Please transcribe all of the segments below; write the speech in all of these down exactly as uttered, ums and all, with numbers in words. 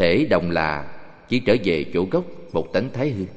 Thể đồng là chỉ trở về chỗ gốc một tánh thái hư.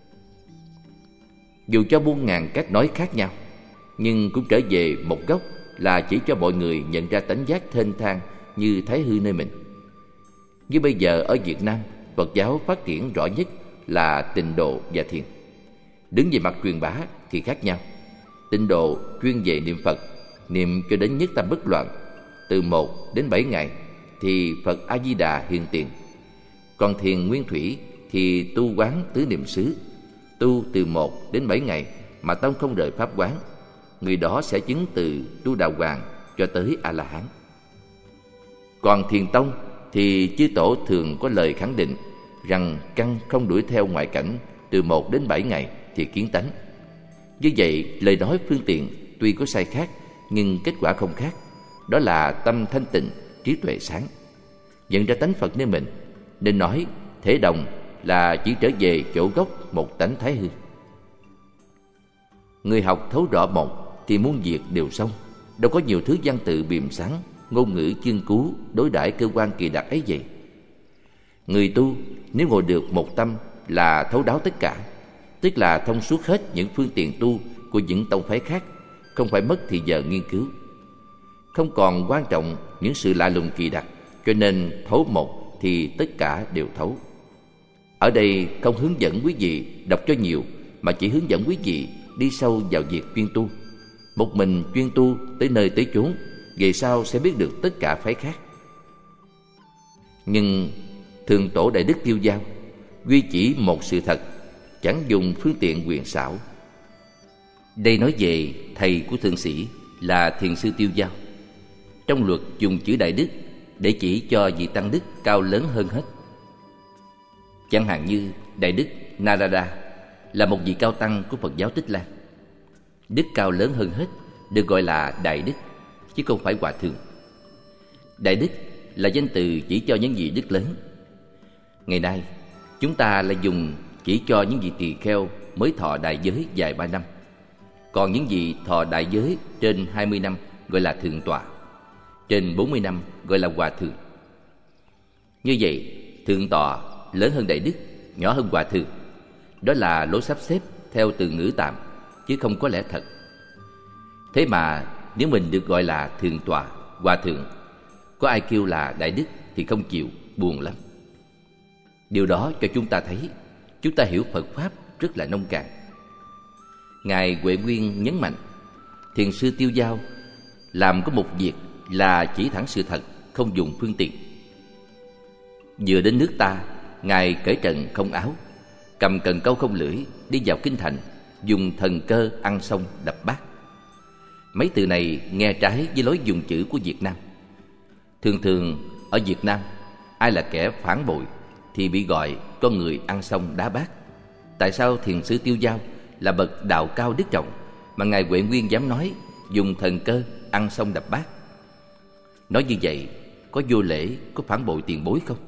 Dù cho muôn ngàn cách nói khác nhau, nhưng cũng trở về một gốc là chỉ cho mọi người nhận ra tánh giác thênh thang như thái hư nơi mình. Như bây giờ ở Việt Nam, Phật giáo phát triển rõ nhất là tịnh độ và thiền. Đứng về mặt truyền bá thì khác nhau. Tịnh độ chuyên về niệm Phật, niệm cho đến nhất tâm bất loạn, từ một đến bảy ngày thì Phật A Di Đà hiện tiền. Còn thiền nguyên thủy thì tu quán tứ niệm xứ, tu từ một đến bảy ngày mà tâm không rời pháp quán, người đó sẽ chứng từ tu đà hoàng cho tới A La Hán. Còn thiền tông thì chư tổ thường có lời khẳng định rằng căn không đuổi theo ngoại cảnh từ một đến bảy ngày thì kiến tánh. Như vậy, lời nói phương tiện tuy có sai khác nhưng kết quả không khác. Đó là tâm thanh tịnh, trí tuệ sáng, nhận ra tánh Phật nơi mình, nên nói thể đồng là chỉ trở về chỗ gốc một tánh thái hư. Người học thấu rõ một thì muôn việc đều xong, đâu có nhiều thứ văn tự biềm sáng, ngôn ngữ chương cú đối đãi cơ quan kỳ đặc ấy vậy. Người tu nếu ngồi được một tâm là thấu đáo tất cả, tức là thông suốt hết những phương tiện tu của những tông phái khác, không phải mất thì giờ nghiên cứu. Không còn quan trọng những sự lạ lùng kỳ đặc, cho nên thấu một thì tất cả đều thấu. Ở đây không hướng dẫn quý vị đọc cho nhiều, mà chỉ hướng dẫn quý vị đi sâu vào việc chuyên tu. Một mình chuyên tu tới nơi tới chốn, về sau sẽ biết được tất cả phái khác. Nhưng Thường Tổ Đại Đức Tiêu Dao duy chỉ một sự thật, chẳng dùng phương tiện quyền xảo. Đây nói về thầy của thượng sĩ là Thiền sư Tiêu Dao. Trong luật dùng chữ Đại Đức để chỉ cho vị tăng đức cao lớn hơn hết. Chẳng hạn như Đại Đức Narada là một vị cao tăng của Phật giáo Tích Lan. Đức cao lớn hơn hết được gọi là Đại Đức, chứ không phải Hòa Thượng. Đại Đức là danh từ chỉ cho những vị đức lớn. Ngày nay chúng ta lại dùng chỉ cho những vị tỳ kheo mới thọ đại giới vài ba năm. Còn những vị thọ đại giới trên hai mươi năm gọi là Thượng tọa, trên bốn mươi năm gọi là Hòa Thượng. Như vậy, Thượng tọa lớn hơn Đại Đức, nhỏ hơn Hòa Thượng. Đó là lối sắp xếp theo từ ngữ tạm, chứ không có lẽ thật. Thế mà nếu mình được gọi là Thượng tọa, Hòa Thượng, có ai kêu là Đại Đức thì không chịu, buồn lắm. Điều đó cho chúng ta thấy chúng ta hiểu Phật Pháp rất là nông cạn. Ngài Huệ Nguyên nhấn mạnh, Thiền sư Tiêu Dao làm có một việc là chỉ thẳng sự thật, không dùng phương tiện. Vừa đến nước ta, Ngài cởi trần không áo, cầm cần câu không lưỡi, đi vào kinh thành, dùng thần cơ ăn xong đập bát. Mấy từ này nghe trái với lối dùng chữ của Việt Nam. Thường thường ở Việt Nam, ai là kẻ phản bội thì bị gọi con người ăn xong đá bát. Tại sao Thiền sư Tiêu Dao là bậc đạo cao đức trọng mà Ngài Huệ Nguyên dám nói dùng thần cơ ăn xong đập bát? Nói như vậy có vô lễ, có phản bội tiền bối không?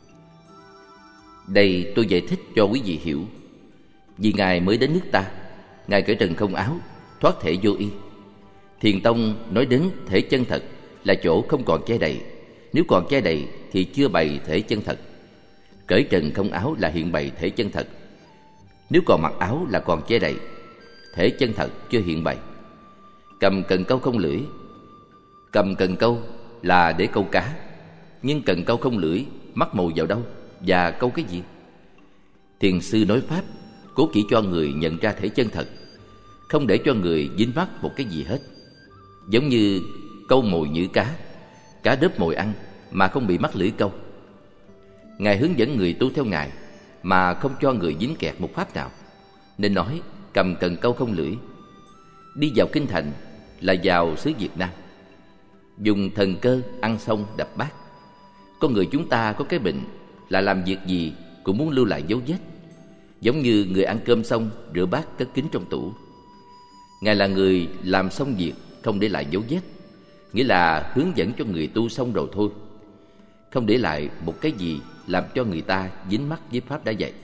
Đây tôi giải thích cho quý vị hiểu. Vì Ngài mới đến nước ta, Ngài cởi trần không áo, thoát thể vô y. Thiền tông nói đến thể chân thật là chỗ không còn che đậy. Nếu còn che đậy thì chưa bày thể chân thật. Cởi trần không áo là hiện bày thể chân thật. Nếu còn mặc áo là còn che đậy, thể chân thật chưa hiện bày. Cầm cần câu không lưỡi. Cầm cần câu là để câu cá, nhưng cần câu không lưỡi mắc mù vào đâu và câu cái gì? Thiền sư nói pháp cố chỉ cho người nhận ra thể chân thật, không để cho người dính mắc một cái gì hết. Giống như câu mồi nhử cá, cá đớp mồi ăn mà không bị mắc lưỡi câu. Ngài hướng dẫn người tu theo Ngài mà không cho người dính kẹt một pháp nào, nên nói cầm cần câu không lưỡi. Đi vào kinh thành là vào xứ Việt Nam, dùng thần cơ ăn xong đập bát. Con người chúng ta có cái bệnh là làm việc gì cũng muốn lưu lại dấu vết, giống như người ăn cơm xong rửa bát cất kín trong tủ. Ngài là người làm xong việc không để lại dấu vết, nghĩa là hướng dẫn cho người tu xong rồi thôi, không để lại một cái gì làm cho người ta dính mắc với pháp đã dạy.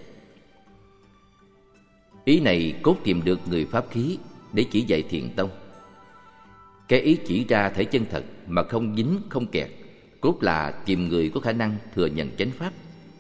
Ý này cốt tìm được người pháp khí để chỉ dạy thiền tông. Cái ý chỉ ra thể chân thật mà không dính không kẹt, cốt là tìm người có khả năng thừa nhận chánh pháp.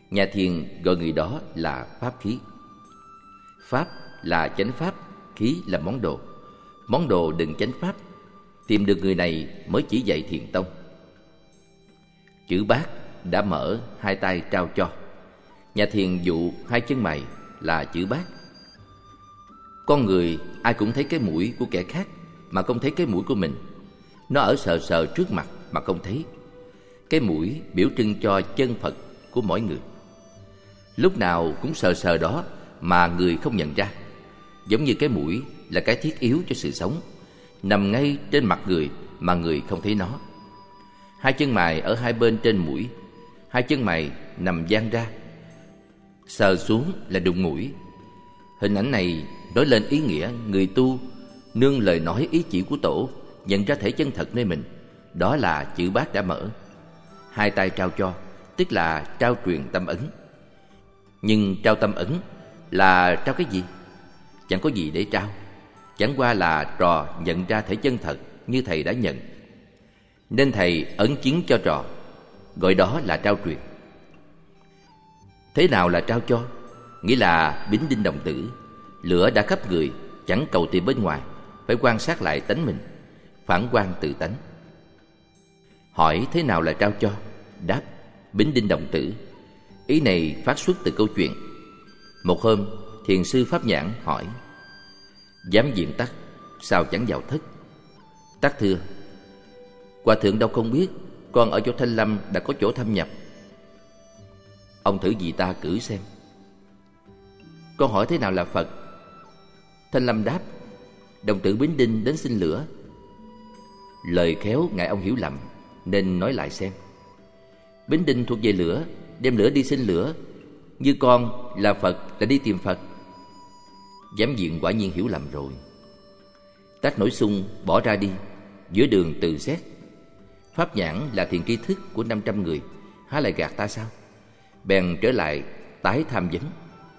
Nhà thiền gọi người đó là pháp khí. Pháp là chánh pháp, khí là món đồ. Món đồ đừng chánh pháp. Tìm được người này mới chỉ dạy thiền tông. Chữ bát đã mở, hai tay trao cho. Nhà thiền dụ hai chân mày là chữ bát. Con người ai cũng thấy cái mũi của kẻ khác mà không thấy cái mũi của mình. Nó ở sờ sờ trước mặt mà không thấy. Cái mũi biểu trưng cho chân Phật của mỗi người. Lúc nào cũng sờ sờ đó mà người không nhận ra. Giống như cái mũi là cái thiết yếu cho sự sống, nằm ngay trên mặt người mà người không thấy nó. Hai chân mày ở hai bên trên mũi. Hai chân mày nằm dang ra, sờ xuống là đụng mũi. Hình ảnh này nói lên ý nghĩa người tu nương lời nói ý chỉ của Tổ, nhận ra thể chân thật nơi mình. Đó là chữ bát đã mở. Hai tay trao cho, tức là trao truyền tâm ấn. Nhưng trao tâm ấn là trao cái gì? Chẳng có gì để trao. Chẳng qua là trò nhận ra thể chân thật như thầy đã nhận. Nên thầy ấn chứng cho trò, gọi đó là trao truyền. Thế nào là trao cho? Nghĩa là bính đinh đồng tử. Lửa đã khắp người, chẳng cầu tìm bên ngoài, phải quan sát lại tánh mình, phản quan tự tánh. Hỏi thế nào là trao cho? Đáp, bính đinh đồng tử. Ý này phát xuất từ câu chuyện. Một hôm, thiền sư Pháp Nhãn hỏi: Giám diện Tắc, sao chẳng vào thất? Tắc thưa: Hòa thượng đâu không biết, con ở chỗ Thanh Lâm đã có chỗ thâm nhập. Ông thử vì ta cử xem. Con hỏi thế nào là Phật? Thanh Lâm đáp: Đồng tử bính đinh đến xin lửa. Lời khéo ngại ông hiểu lầm, nên nói lại xem. Bính đinh thuộc về lửa, đem lửa đi xin lửa. Như con là Phật là đi tìm Phật. Giám diện quả nhiên hiểu lầm rồi. Tắc nổi xung bỏ ra đi, giữa đường từ xét. Pháp Nhãn là thiền tri thức của năm trăm người, há lại gạt ta sao? Bèn trở lại tái tham vấn.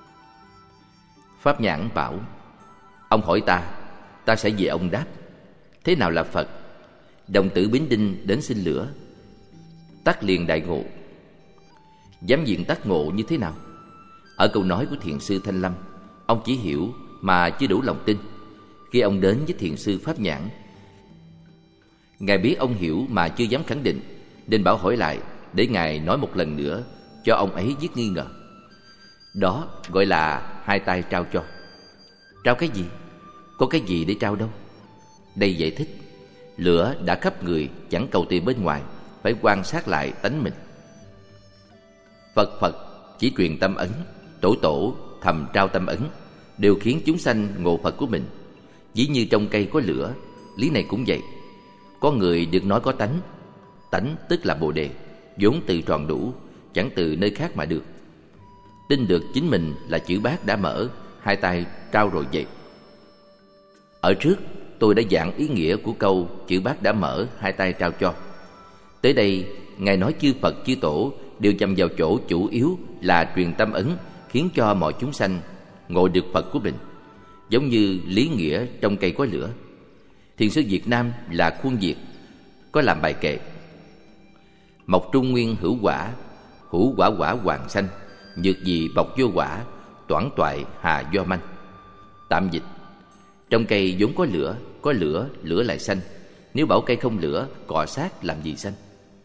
Pháp Nhãn bảo: Ông hỏi ta, ta sẽ về ông đáp. Thế nào là Phật? Đồng tử bính đinh đến xin lửa. Tắc liền đại ngộ. Giám diện Tắc ngộ như thế nào? Ở câu nói của thiền sư Thanh Lâm, ông chỉ hiểu mà chưa đủ lòng tin. Khi ông đến với thiền sư Pháp Nhãn, Ngài biết ông hiểu mà chưa dám khẳng định, nên bảo hỏi lại để Ngài nói một lần nữa, cho ông ấy dứt nghi ngờ. Đó gọi là hai tay trao cho. Trao cái gì? Có cái gì để trao đâu? Đây giải thích: lửa đã khắp người, chẳng cầu tìm bên ngoài, phải quan sát lại tánh mình. Phật Phật chỉ truyền tâm ấn, Tổ Tổ thầm trao tâm ấn, đều khiến chúng sanh ngộ Phật của mình. Dĩ như trong cây có lửa, lý này cũng vậy. Có người được nói có tánh. Tánh tức là Bồ Đề, vốn tự tròn đủ, chẳng từ nơi khác mà được. Tin được chính mình là chữ bát đã mở, hai tay trao rồi vậy. Ở trước tôi đã giảng ý nghĩa của câu chữ bát đã mở, hai tay trao cho. Tới đây Ngài nói chư Phật chư Tổ đều nhằm vào chỗ chủ yếu là truyền tâm ấn, khiến cho mọi chúng sanh ngộ được Phật của mình. Giống như lý nghĩa trong cây có lửa. Thiền sư Việt Nam là Khuôn Việt có làm bài kệ: Mộc trung nguyên hữu quả, hữu quả quả hoàng sanh, nhược gì bọc vô quả, toản toại hà do manh. Tạm dịch: trong cây vốn có lửa, có lửa, lửa lại xanh. Nếu bảo cây không lửa, cọ sát làm gì xanh?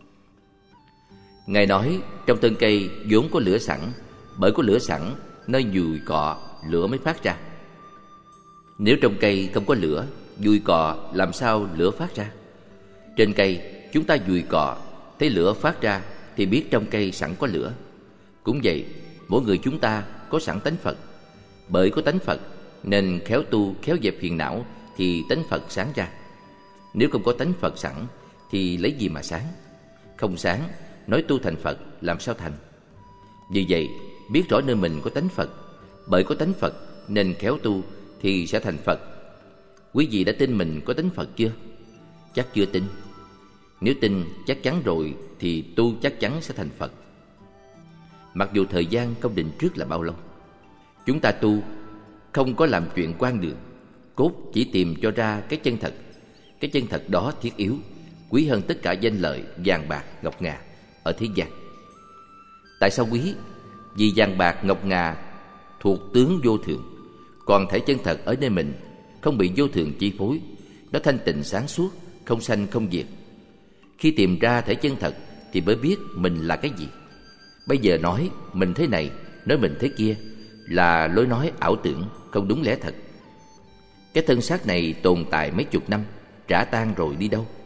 Ngài nói trong thân cây vốn có lửa sẵn, bởi có lửa sẵn nơi dùi cọ, lửa mới phát ra. Nếu trong cây không có lửa, dùi cọ làm sao lửa phát ra? Trên cây chúng ta dùi cọ, thấy lửa phát ra thì biết trong cây sẵn có lửa. Cũng vậy, mỗi người chúng ta có sẵn tánh Phật. Bởi có tánh Phật nên khéo tu, khéo dẹp phiền não thì tánh Phật sáng ra. Nếu không có tánh Phật sẵn thì lấy gì mà sáng? Không sáng, nói tu thành Phật làm sao thành? Vì vậy, biết rõ nơi mình có tánh Phật, bởi có tánh Phật nên khéo tu thì sẽ thành Phật. Quý vị đã tin mình có tánh Phật chưa? Chắc chưa tin. Nếu tin chắc chắn rồi thì tu chắc chắn sẽ thành Phật. Mặc dù thời gian không định trước là bao lâu, chúng ta tu không có làm chuyện quan đường, cốt chỉ tìm cho ra cái chân thật. Cái chân thật đó thiết yếu, quý hơn tất cả danh lợi, vàng bạc, ngọc ngà ở thế gian. Tại sao quý? Vì vàng bạc ngọc ngà thuộc tướng vô thường, còn thể chân thật ở nơi mình không bị vô thường chi phối. Nó thanh tịnh sáng suốt, không sanh không diệt. Khi tìm ra thể chân thật thì mới biết mình là cái gì. Bây giờ nói mình thế này, nói mình thế kia là lối nói ảo tưởng, không đúng lẽ thật. Cái thân xác này tồn tại mấy chục năm, rã tan rồi đi đâu?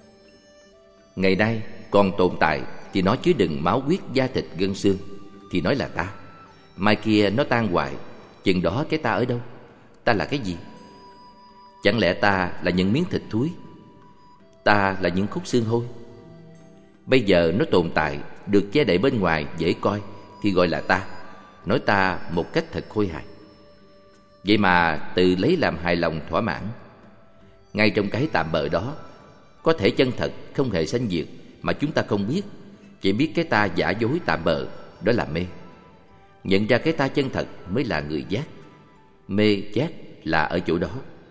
Ngày nay còn tồn tại thì nó chứa đựng máu huyết da thịt gân xương, thì nói là ta. Mai kia nó tan hoại, chừng đó cái ta ở đâu? Ta là cái gì? Chẳng lẽ ta là những miếng thịt thúi? Ta là những khúc xương hôi? Bây giờ nó tồn tại, được che đậy bên ngoài dễ coi thì gọi là ta. Nói ta một cách thật khôi hài. Vậy mà tự lấy làm hài lòng thỏa mãn. Ngay trong cái tạm bợ đó có thể chân thật không hề sanh diệt mà chúng ta không biết. Chỉ biết cái ta giả dối tạm bợ, đó là mê. Nhận ra cái ta chân thật mới là người giác. Mê giác là ở chỗ đó.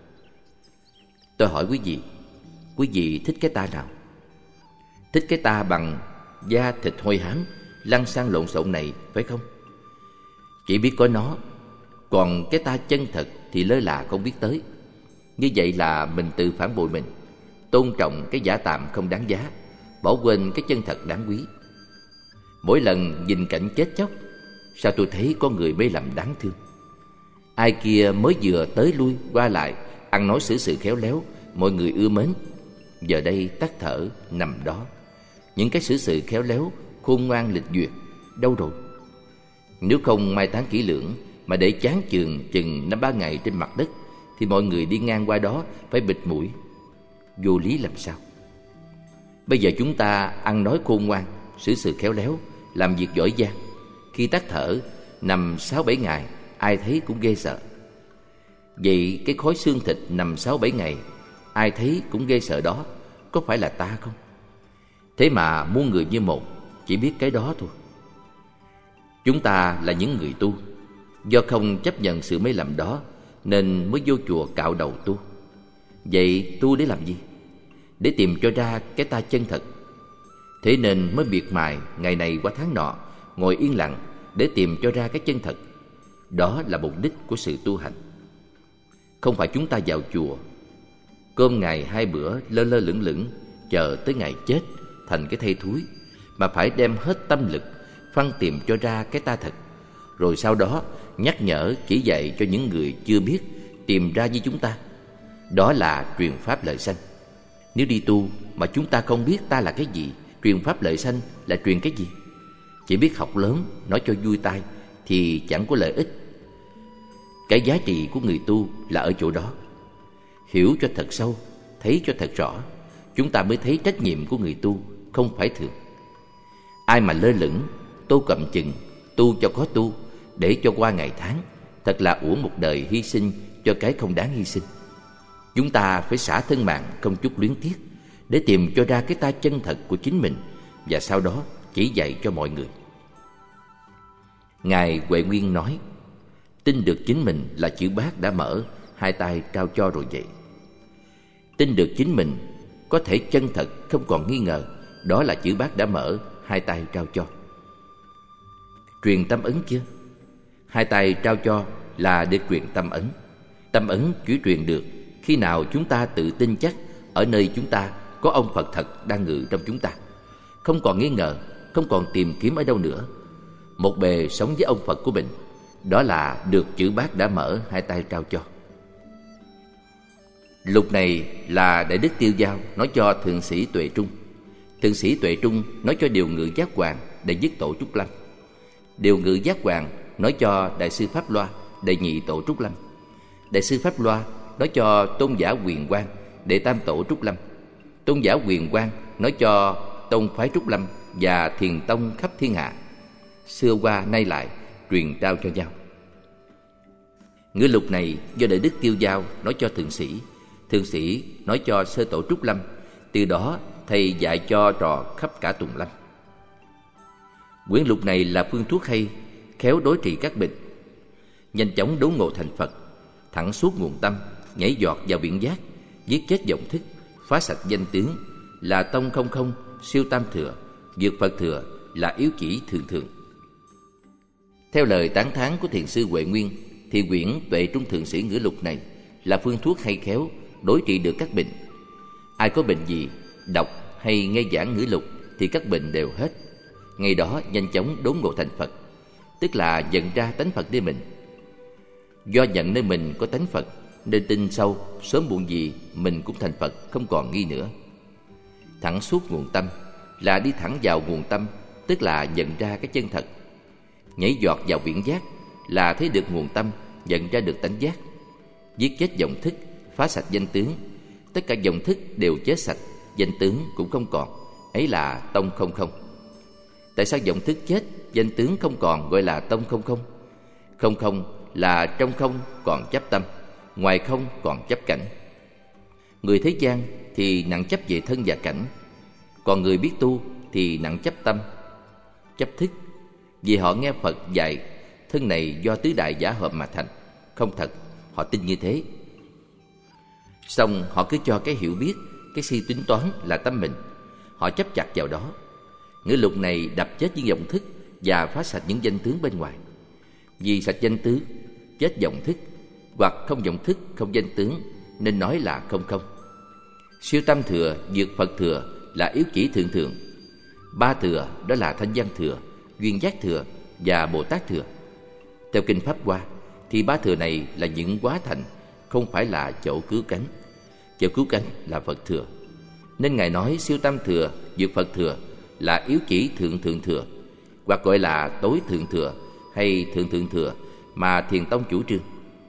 Tôi hỏi quý vị, quý vị thích cái ta nào? Thích cái ta bằng da thịt hôi hám, lăn xăng lộn xộn này, phải không? Chỉ biết có nó, còn cái ta chân thật thì lơ là không biết tới. Như vậy là mình tự phản bội mình, tôn trọng cái giả tạm không đáng giá, bỏ quên cái chân thật đáng quý. Mỗi lần nhìn cảnh chết chóc, sao tôi thấy có người mê lầm đáng thương. Ai kia mới vừa tới lui qua lại, ăn nói xử sự khéo léo, mọi người ưa mến, giờ đây tắt thở nằm đó. Những cái xử sự khéo léo, khôn ngoan lịch duyệt đâu rồi? Nếu không mai táng kỹ lưỡng mà để chán chường chừng năm ba ngày trên mặt đất, thì mọi người đi ngang qua đó phải bịt mũi. Vô lý làm sao? Bây giờ chúng ta ăn nói khôn ngoan, xử sự khéo léo, làm việc giỏi giang, khi tắt thở nằm sáu bảy ngày, ai thấy cũng ghê sợ. Vậy cái khối xương thịt nằm sáu bảy ngày, ai thấy cũng ghê sợ đó, có phải là ta không? Thế mà muôn người như một, chỉ biết cái đó thôi. Chúng ta là những người tu, do không chấp nhận sự mê lầm đó nên mới vô chùa cạo đầu tu. Vậy tu để làm gì? Để tìm cho ra cái ta chân thật. Thế nên mới miệt mài ngày này qua tháng nọ, ngồi yên lặng để tìm cho ra cái chân thật. Đó là mục đích của sự tu hành. Không phải chúng ta vào chùa, cơm ngày hai bữa lơ lơ lửng lửng, chờ tới ngày chết thành cái thây thúi, mà phải đem hết tâm lực phân tìm cho ra cái ta thật, rồi sau đó nhắc nhở chỉ dạy cho những người chưa biết tìm ra như chúng ta. Đó là truyền pháp lợi sanh. Nếu đi tu mà chúng ta không biết ta là cái gì, truyền pháp lợi sanh là truyền cái gì? Chỉ biết học lớn, nói cho vui tai thì chẳng có lợi ích. Cái giá trị của người tu là ở chỗ đó. Hiểu cho thật sâu, thấy cho thật rõ, chúng ta mới thấy trách nhiệm của người tu không phải thường. Ai mà lơ lửng, tô cầm chừng, tu cho có tu, để cho qua ngày tháng, thật là uổng một đời hy sinh cho cái không đáng hy sinh. Chúng ta phải xả thân mạng không chút luyến tiếc để tìm cho ra cái ta chân thật của chính mình, và sau đó chỉ dạy cho mọi người. Ngài Huệ Nguyên nói, tin được chính mình là chữ bát đã mở, hai tay trao cho rồi vậy. Tin được chính mình có thể chân thật không còn nghi ngờ, đó là chữ bát đã mở, hai tay trao cho. Truyền tâm ấn chưa? Hai tay trao cho là để truyền tâm ấn. Tâm ấn chỉ truyền được khi nào chúng ta tự tin chắc ở nơi chúng ta có ông Phật thật đang ngự trong chúng ta, không còn nghi ngờ, không còn tìm kiếm ở đâu nữa. Một bề sống với ông Phật của mình, đó là được chữ bát đã mở, hai tay trao cho. Lục này là Đại Đức Tiêu Dao nói cho Thượng sĩ Tuệ Trung. Thượng sĩ Tuệ Trung nói cho Điều Ngự Giác Hoàng Đệ Nhất Tổ Trúc Lâm. Điều Ngự Giác Hoàng nói cho Đại sư Pháp Loa Đệ Nhị Tổ Trúc Lâm. Đại sư Pháp Loa nói cho Tôn giả Huyền Quang Đệ Tam Tổ Trúc Lâm. Tôn giả Huyền Quang nói cho Tông phái Trúc Lâm và Thiền Tông khắp thiên hạ. Xưa qua nay lại truyền trao cho nhau. Ngữ lục này do Đại Đức Tiêu Dao nói cho thượng sĩ, thượng sĩ nói cho sơ tổ Trúc Lâm. Từ đó thầy dạy cho trò khắp cả Tùng Lâm. Quyển lục này là phương thuốc hay, khéo đối trị các bệnh, nhanh chóng đốn ngộ thành Phật, thẳng suốt nguồn tâm, nhảy giọt vào biển giác, giết chết vọng thức, phá sạch danh tướng, là tông không không, siêu tam thừa, vượt Phật thừa, là yếu chỉ thường thường. Theo lời tán thán của thiền sư Huệ Nguyên thì quyển Tuệ Trung Thượng Sĩ Ngữ Lục này là phương thuốc hay khéo đối trị được các bệnh. Ai có bệnh gì, đọc hay nghe giảng Ngữ Lục thì các bệnh đều hết. Ngày đó nhanh chóng đốn ngộ thành Phật, tức là nhận ra tánh Phật nơi mình. Do nhận nơi mình có tánh Phật nên tin sâu sớm muộn gì mình cũng thành Phật, không còn nghi nữa. Thẳng suốt nguồn tâm là đi thẳng vào nguồn tâm, tức là nhận ra cái chân thật. Nhảy giọt vào biển giác là thấy được nguồn tâm, nhận ra được tánh giác. Giết chết vọng thức, phá sạch danh tướng. Tất cả vọng thức đều chết sạch, danh tướng cũng không còn. Ấy là tông không không. Tại sao vọng thức chết, danh tướng không còn gọi là tông không không? Không không là trong không còn chấp tâm, ngoài không còn chấp cảnh. Người thế gian thì nặng chấp về thân và cảnh, còn người biết tu thì nặng chấp tâm, chấp thức. Vì họ nghe Phật dạy thân này do tứ đại giả hợp mà thành, không thật, họ tin như thế. Xong họ cứ cho cái hiểu biết, cái si tính toán là tâm mình, họ chấp chặt vào đó. Ngữ lục này đập chết những vọng thức và phá sạch những danh tướng bên ngoài. Vì sạch danh tướng, chết vọng thức, hoặc không vọng thức, không danh tướng, nên nói là không không. Siêu tâm thừa, vượt Phật thừa là yếu chỉ thượng thượng. Ba thừa đó là thanh văn thừa, duyên giác thừa và Bồ Tát thừa. Theo kinh Pháp Hoa thì ba thừa này là những hóa thành, không phải là chỗ cứu cánh. Chỗ cứu cánh là Phật thừa. Nên Ngài nói siêu tâm thừa, vượt Phật thừa là yếu chỉ thượng thượng thừa, hoặc gọi là tối thượng thừa hay thượng thượng thừa mà Thiền Tông chủ trương.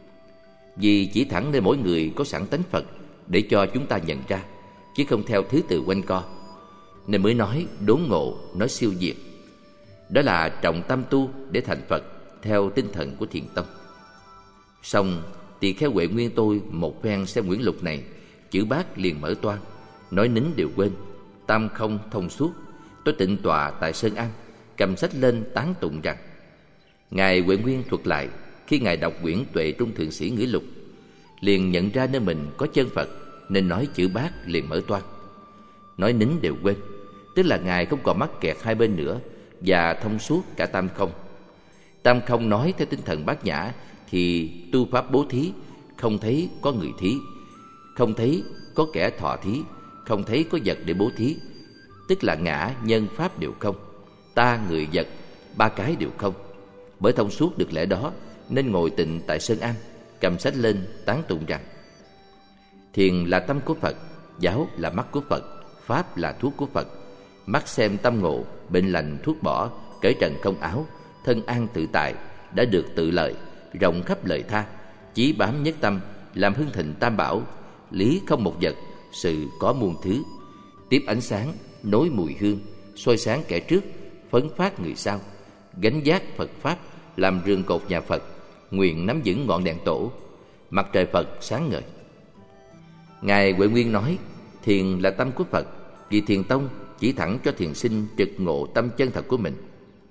Vì chỉ thẳng nơi mỗi người có sẵn tánh Phật để cho chúng ta nhận ra, chứ không theo thứ tự quanh co, nên mới nói đốn ngộ, nói siêu diệt. Đó là trọng tâm tu để thành Phật theo tinh thần của Thiền Tông. Xong tỳ kheo Huệ Nguyên tôi một phen xem quyển lục này, chữ bát liền mở toang, nói nín đều quên, tam không thông suốt. Tôi tịnh tọa tại Sơn An, cầm sách lên tán tụng rằng: Ngài Huệ Nguyên thuật lại khi Ngài đọc quyển Tuệ Trung Thượng Sĩ Ngữ Lục, liền nhận ra nơi mình có chân Phật, nên nói chữ bát liền mở toang. Nói nín đều quên, tức là Ngài không còn mắc kẹt hai bên nữa và thông suốt cả tam không. Tam không nói theo tinh thần Bát Nhã thì tu pháp bố thí, không thấy có người thí, không thấy có kẻ thọ thí, không thấy có vật để bố thí, tức là ngã nhân pháp đều không, ta người vật ba cái đều không. Bởi thông suốt được lẽ đó nên ngồi tịnh tại Sơn An, cầm sách lên tán tụng rằng: Thiền là tâm của Phật, giáo là mắt của Phật, pháp là thuốc của Phật. Mắt xem tâm ngộ, bệnh lành thuốc bỏ, cởi trần không áo, thân an tự tại, đã được tự lợi, rộng khắp lời tha, chí bám nhất tâm, làm hưng thịnh tam bảo, lý không một vật, sự có muôn thứ. Tiếp ánh sáng, nối mùi hương, soi sáng kẻ trước, phấn phát người sau, gánh giác Phật pháp, làm rường cột nhà Phật, nguyện nắm vững ngọn đèn tổ, mặt trời Phật sáng ngời. Ngài Huệ Nguyên nói thiền là tâm của Phật, vì Thiền Tông chỉ thẳng cho thiền sinh trực ngộ tâm chân thật của mình.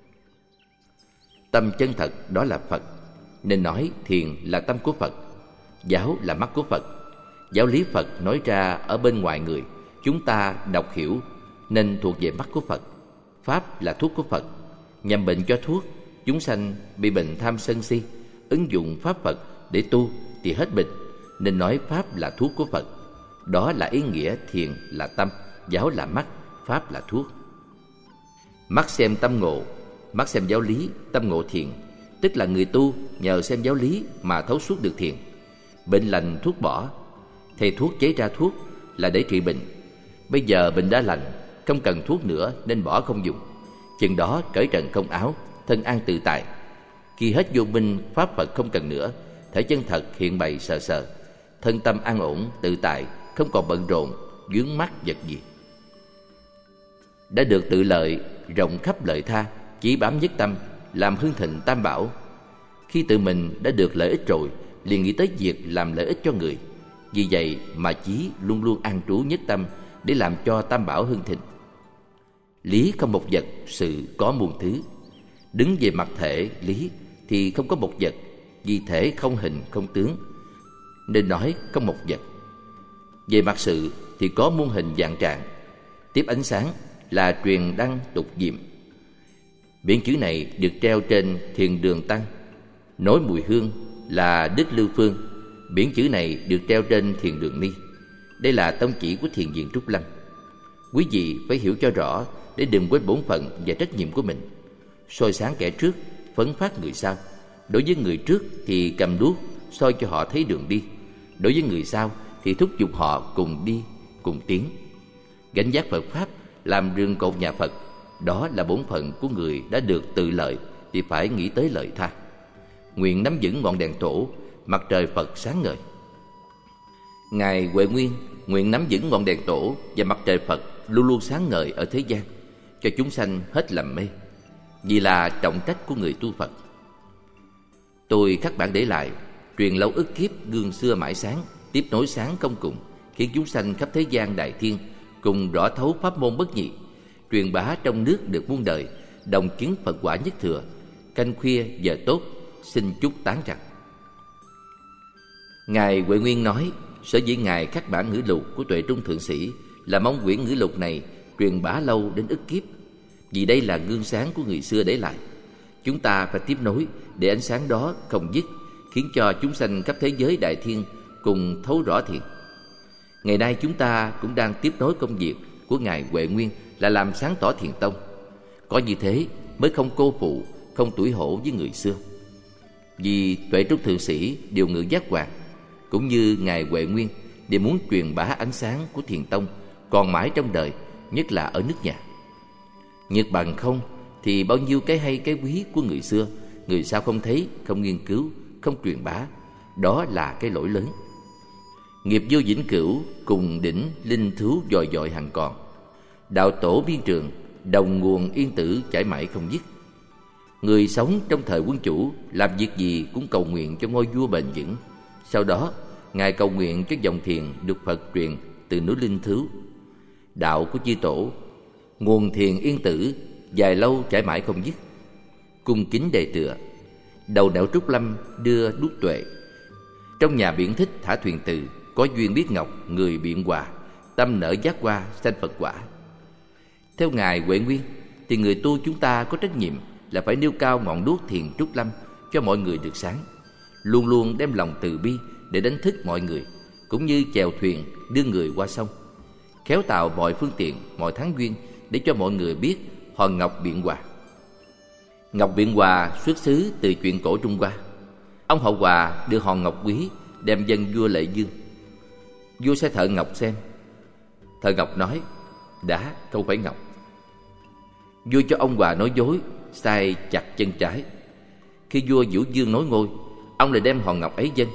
Tâm chân thật đó là Phật, nên nói thiền là tâm của Phật, giáo là mắt của Phật. Giáo lý Phật nói ra ở bên ngoài người, chúng ta đọc hiểu nên thuộc về mắt của Phật. Pháp là thuốc của Phật, nhằm bệnh cho thuốc. Chúng sanh bị bệnh tham sân si, ứng dụng pháp Phật để tu thì hết bệnh, nên nói pháp là thuốc của Phật. Đó là ý nghĩa thiền là tâm, giáo là mắt, pháp là thuốc. Mắt xem tâm ngộ, mắt xem giáo lý, tâm ngộ thiền, tức là người tu nhờ xem giáo lý mà thấu suốt được thiền. Bệnh lành thuốc bỏ, thầy thuốc chế ra thuốc là để trị bệnh. Bây giờ bệnh đã lành, không cần thuốc nữa nên bỏ không dùng. Chừng đó cởi trần không áo, thân an tự tại. Khi hết vô minh, pháp Phật không cần nữa, thể chân thật hiện bày sờ sờ, thân tâm an ổn tự tại, không còn bận rộn vướng mắc vật gì. Đã được tự lợi, rộng khắp lợi tha, chỉ bám nhất tâm, làm hưng thịnh tam bảo. Khi tự mình đã được lợi ích rồi, liền nghĩ tới việc làm lợi ích cho người. Vì vậy mà chí luôn luôn an trú nhất tâm để làm cho tam bảo hưng thịnh. Lý không một vật, sự có muôn thứ. Đứng về mặt thể lý thì không có một vật, vì thể không hình không tướng, nên nói không một vật. Về mặt sự thì có muôn hình vạn trạng. Tiếp ánh sáng là truyền đăng tục diệm. Biển chữ này được treo trên thiền đường Tăng. Nối mùi hương là Đức Lưu Phương. Biển chữ này được treo trên thiền đường Ni. Đây là tông chỉ của thiền viện Trúc Lâm. Quý vị phải hiểu cho rõ để đừng quên bổn phận và trách nhiệm của mình. Soi sáng kẻ trước, phấn phát người sau. Đối với người trước thì cầm đuốc soi cho họ thấy đường đi. Đối với người sau thì thúc giục họ cùng đi, cùng tiến. Gánh vác Phật Pháp, làm rương cột nhà Phật, đó là bổn phận của người đã được tự lợi thì phải nghĩ tới lợi tha. Nguyện nắm vững ngọn đèn tổ, mặt trời Phật sáng ngời. Ngài Huệ Nguyên nguyện nắm vững ngọn đèn tổ và mặt trời Phật luôn luôn sáng ngời ở thế gian, cho chúng sanh hết lầm mê, vì là trọng trách của người tu Phật. Tôi khắc bản để lại, truyền lâu ức kiếp gương xưa mãi sáng, tiếp nối sáng không cùng, khiến chúng sanh khắp thế gian đại thiên cùng rõ thấu pháp môn bất nhị, truyền bá trong nước được muôn đời, đồng chứng Phật quả nhất thừa. Canh khuya giờ tốt, xin chúc tán rằng. Ngài Huệ Nguyên nói, sở dĩ Ngài khắc bản ngữ lục của Tuệ Trung Thượng Sĩ là mong quyển ngữ lục này truyền bá lâu đến ức kiếp, vì đây là gương sáng của người xưa để lại. Chúng ta phải tiếp nối để ánh sáng đó không dứt, khiến cho chúng sanh khắp thế giới đại thiên cùng thấu rõ thiện. Ngày nay chúng ta cũng đang tiếp nối công việc của Ngài Huệ Nguyên là làm sáng tỏ thiền tông. Có như thế mới không cô phụ, không tủi hổ với người xưa. Vì Tuệ Trung Thượng Sĩ điều ngự giác quan, cũng như Ngài Huệ Nguyên đều muốn truyền bá ánh sáng của thiền tông còn mãi trong đời, nhất là ở nước nhà. Nhược bằng không thì bao nhiêu cái hay cái quý của người xưa, người sao không thấy, không nghiên cứu, không truyền bá. Đó là cái lỗi lớn. Nghiệp vô vĩnh cửu, cùng đỉnh linh thú dòi dòi hằng còn. Đạo tổ biên trường, đồng nguồn yên tử chảy mãi không dứt. Người sống trong thời quân chủ, làm việc gì cũng cầu nguyện cho ngôi vua bền vững. Sau đó, Ngài cầu nguyện cho dòng thiền được Phật truyền từ núi linh thú. Đạo của chư tổ, nguồn thiền yên tử, dài lâu chảy mãi không dứt. Cung kính đề tựa, đầu nẻo Trúc Lâm đưa đuốc tuệ. Trong nhà biển thích thả thuyền từ, có duyên biết ngọc, người biện hòa, tâm nở giác hoa, sanh Phật quả. Theo Ngài Huệ Nguyên thì người tu chúng ta có trách nhiệm là phải nêu cao ngọn đuốc thiền Trúc Lâm cho mọi người được sáng, luôn luôn đem lòng từ bi để đánh thức mọi người, cũng như chèo thuyền đưa người qua sông, khéo tạo mọi phương tiện, mọi tháng duyên để cho mọi người biết hòn ngọc biện hòa. Ngọc biện hòa xuất xứ từ chuyện cổ Trung Hoa. Ông Hậu Hòa đưa hòn ngọc quý đem dâng vua Lệ Dương. Vua sai thợ ngọc xem. Thợ ngọc nói, đá không phải ngọc. Vua cho ông Hòa nói dối, sai chặt chân trái. Khi vua Vũ Dương nối ngôi, ông lại đem hòn ngọc ấy dâng.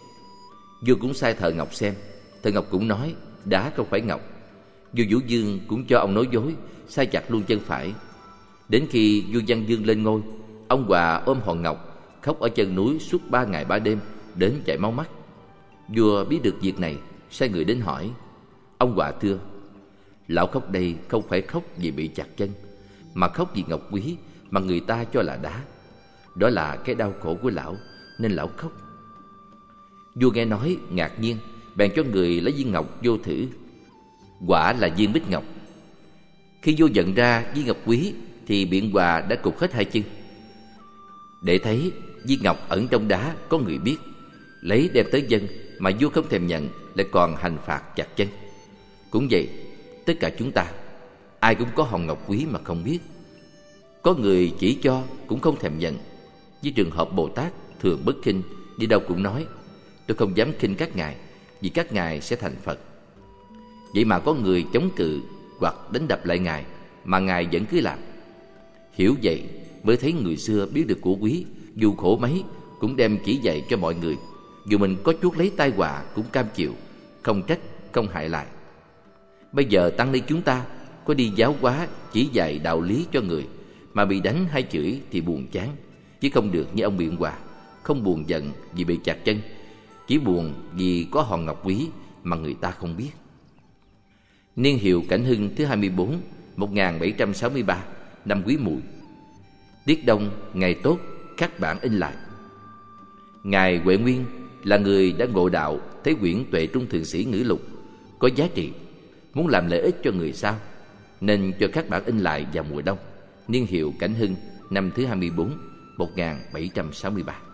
Vua cũng sai thợ ngọc xem. Thợ ngọc cũng nói, đá không phải ngọc. Vua Vũ Dương cũng cho ông nói dối, sai chặt luôn chân phải. Đến khi vua Văn Dương lên ngôi, ông Hòa ôm hòn ngọc, khóc ở chân núi suốt ba ngày ba đêm, đến chảy máu mắt. Vua biết được việc này, sai người đến hỏi. Ông Hòa thưa, lão khóc đây không phải khóc vì bị chặt chân, mà khóc vì ngọc quý mà người ta cho là đá. Đó là cái đau khổ của lão, nên lão khóc. Vua nghe nói ngạc nhiên, bèn cho người lấy viên ngọc vô thử. Quả là viên bích ngọc. Khi vua nhận ra viên ngọc quý thì biện hòa đã cụt hết hai chân. Để thấy viên ngọc ẩn trong đá có người biết, lấy đem tới dân mà vua không thèm nhận, lại còn hành phạt chặt chân. Cũng vậy, tất cả chúng ta, ai cũng có hòn ngọc quý mà không biết. Có người chỉ cho cũng không thèm nhận. Với trường hợp Bồ Tát thường bất khinh, đi đâu cũng nói, tôi không dám khinh các ngài, vì các ngài sẽ thành Phật. Vậy mà có người chống cự hoặc đánh đập lại ngài, mà ngài vẫn cứ làm. Hiểu vậy mới thấy người xưa biết được của quý, dù khổ mấy cũng đem chỉ dạy cho mọi người. Dù mình có chuốc lấy tai họa cũng cam chịu, không trách, không hại lại. Bây giờ tăng ni chúng ta có đi giáo hóa, chỉ dạy đạo lý cho người, mà bị đánh hay chửi thì buồn chán, chứ không được như ông biện hòa, không buồn giận vì bị chặt chân, chỉ buồn vì có hòn ngọc quý mà người ta không biết. Niên hiệu Cảnh Hưng thứ hai mươi bốn, một nghìn bảy trăm sáu mươi ba, năm Quý Mùi. Tiết Đông, ngày tốt, khắc bản in lại. Ngài Huệ Nguyên là người đã ngộ đạo, thấy quyển Tuệ Trung Thượng Sĩ ngữ lục có giá trị, muốn làm lợi ích cho người sau, nên cho khắc bản in lại vào mùa đông. Niên hiệu Cảnh Hưng năm thứ hai mươi bốn, một nghìn bảy trăm sáu mươi ba.